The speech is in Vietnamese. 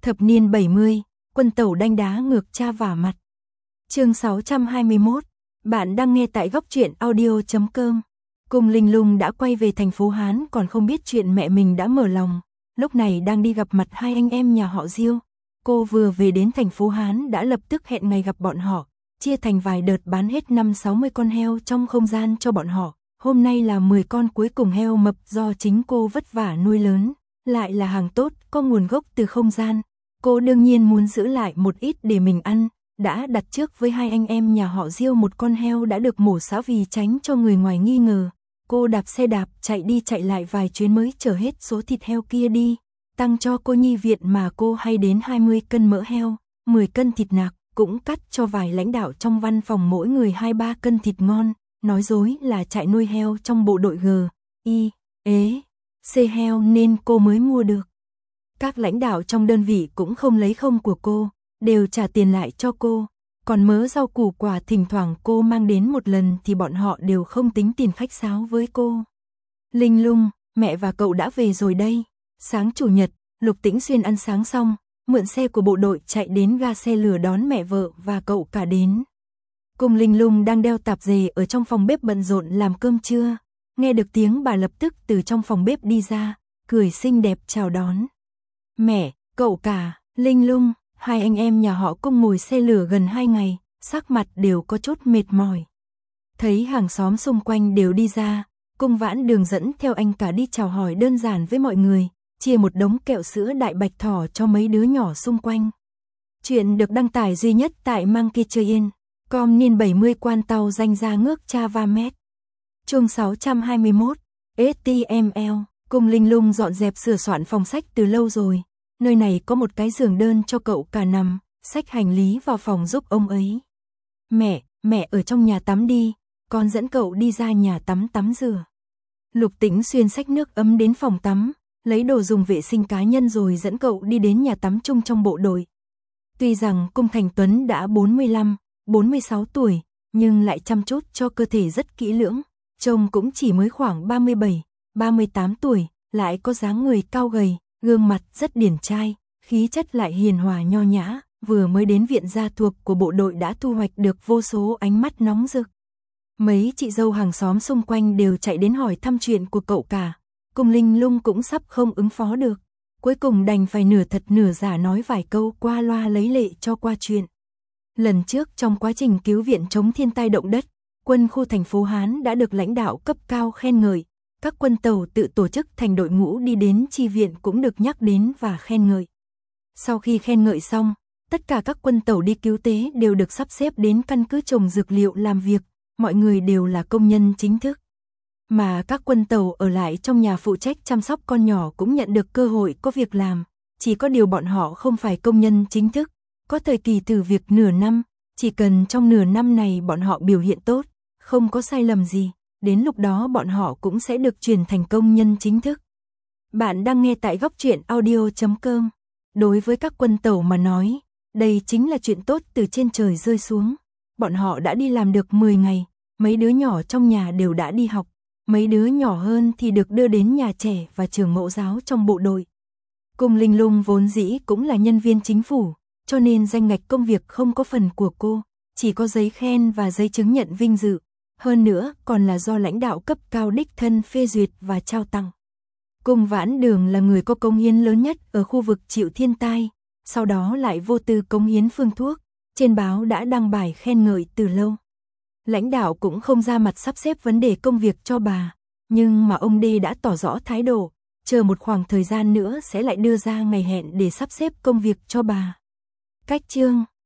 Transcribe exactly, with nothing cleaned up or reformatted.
Thập niên bảy mươi, quân tẩu đanh đá ngược cha vả mặt. Chương sáu trăm hai mươi mốt, bạn đang nghe tại góc truyện audio chấm com. Cung Linh Lung đã quay về thành phố Hán còn không biết chuyện mẹ mình đã mở lòng, lúc này đang đi gặp mặt hai anh em nhà họ Diêu. Cô vừa về đến thành phố Hán đã lập tức hẹn ngày gặp bọn họ, chia thành vài đợt bán hết năm sáu mươi con heo trong không gian cho bọn họ. Hôm nay là mười con cuối cùng heo mập do chính cô vất vả nuôi lớn, lại là hàng tốt, có nguồn gốc từ không gian. Cô đương nhiên muốn giữ lại một ít để mình ăn, đã đặt trước với hai anh em nhà họ Diêu một con heo đã được mổ xả vì tránh cho người ngoài nghi ngờ. Cô đạp xe đạp chạy đi chạy lại vài chuyến mới chở hết số thịt heo kia đi, tăng cho cô nhi viện mà cô hay đến hai mươi cân mỡ heo, mười cân thịt nạc, cũng cắt cho vài lãnh đạo trong văn phòng mỗi người hai ba cân thịt ngon, nói dối là chạy nuôi heo trong bộ đội G, I, ế, C heo nên cô mới mua được. Các lãnh đạo trong đơn vị cũng không lấy không của cô, đều trả tiền lại cho cô, còn mớ rau củ quả thỉnh thoảng cô mang đến một lần thì bọn họ đều không tính tiền khách sáo với cô. Linh Lung, mẹ và cậu đã về rồi đây. Sáng chủ nhật, Lục Tĩnh Xuyên ăn sáng xong, mượn xe của bộ đội chạy đến ga xe lửa đón mẹ vợ và cậu cả đến. Cung Linh Lung đang đeo tạp dề ở trong phòng bếp bận rộn làm cơm trưa, nghe được tiếng bà lập tức từ trong phòng bếp đi ra, cười xinh đẹp chào đón. Mẹ, cậu cả, Linh Lung, hai anh em nhà họ Cung ngồi xe lửa gần hai ngày, sắc mặt đều có chút mệt mỏi. Thấy hàng xóm xung quanh đều đi ra, Cung Vãn Đường dẫn theo anh cả đi chào hỏi đơn giản với mọi người, chia một đống kẹo sữa đại bạch thỏ cho mấy đứa nhỏ xung quanh. Chuyện được đăng tải duy nhất tại Monkey Chơi Yên, com niên bảy mươi quan tàu danh ra ngước cha va mét. Chương sáu trăm hai mươi mốt, ếch ti em eo, Cung Linh Lung dọn dẹp sửa soạn phòng sách từ lâu rồi. Nơi này có một cái giường đơn cho cậu cả nằm, xách hành lý vào phòng giúp ông ấy. Mẹ, mẹ ở trong nhà tắm đi, con dẫn cậu đi ra nhà tắm tắm rửa. Lục Tĩnh Xuyên xách nước ấm đến phòng tắm, lấy đồ dùng vệ sinh cá nhân rồi dẫn cậu đi đến nhà tắm chung trong bộ đội. Tuy rằng Cung Thành Tuấn đã bốn mươi lăm, bốn mươi sáu tuổi, nhưng lại chăm chút cho cơ thể rất kỹ lưỡng, trông cũng chỉ mới khoảng ba mươi bảy, ba mươi tám tuổi, lại có dáng người cao gầy, gương mặt rất điển trai, khí chất lại hiền hòa nho nhã, vừa mới đến viện gia thuộc của bộ đội đã thu hoạch được vô số ánh mắt nóng rực. Mấy chị dâu hàng xóm xung quanh đều chạy đến hỏi thăm chuyện của cậu cả, Cung Linh Lung cũng sắp không ứng phó được, cuối cùng đành phải nửa thật nửa giả nói vài câu qua loa lấy lệ cho qua chuyện. Lần trước trong quá trình cứu viện chống thiên tai động đất, quân khu thành phố Hán đã được lãnh đạo cấp cao khen ngợi, các quân tàu tự tổ chức thành đội ngũ đi đến chi viện cũng được nhắc đến và khen ngợi. Sau khi khen ngợi xong, tất cả các quân tàu đi cứu tế đều được sắp xếp đến căn cứ trồng dược liệu làm việc, mọi người đều là công nhân chính thức. Mà các quân tàu ở lại trong nhà phụ trách chăm sóc con nhỏ cũng nhận được cơ hội có việc làm, chỉ có điều bọn họ không phải công nhân chính thức, có thời kỳ thử việc nửa năm, chỉ cần trong nửa năm này bọn họ biểu hiện tốt, không có sai lầm gì, đến lúc đó bọn họ cũng sẽ được chuyển thành công nhân chính thức. Bạn đang nghe tại góc truyện audio chấm com. Đối với các quân tàu mà nói, đây chính là chuyện tốt từ trên trời rơi xuống. Bọn họ đã đi làm được mười ngày, mấy đứa nhỏ trong nhà đều đã đi học, mấy đứa nhỏ hơn thì được đưa đến nhà trẻ và trường mẫu giáo trong bộ đội. Cung Linh Lung vốn dĩ cũng là nhân viên chính phủ, cho nên danh ngạch công việc không có phần của cô, chỉ có giấy khen và giấy chứng nhận vinh dự, hơn nữa còn là do lãnh đạo cấp cao đích thân phê duyệt và trao tặng. Cung Vãn Đường là người có công hiến lớn nhất ở khu vực chịu thiên tai, sau đó lại vô tư cống hiến phương thuốc, trên báo đã đăng bài khen ngợi từ lâu. Lãnh đạo cũng không ra mặt sắp xếp vấn đề công việc cho bà, nhưng mà ông Đê đã tỏ rõ thái độ, chờ một khoảng thời gian nữa sẽ lại đưa ra ngày hẹn để sắp xếp công việc cho bà. Cách chương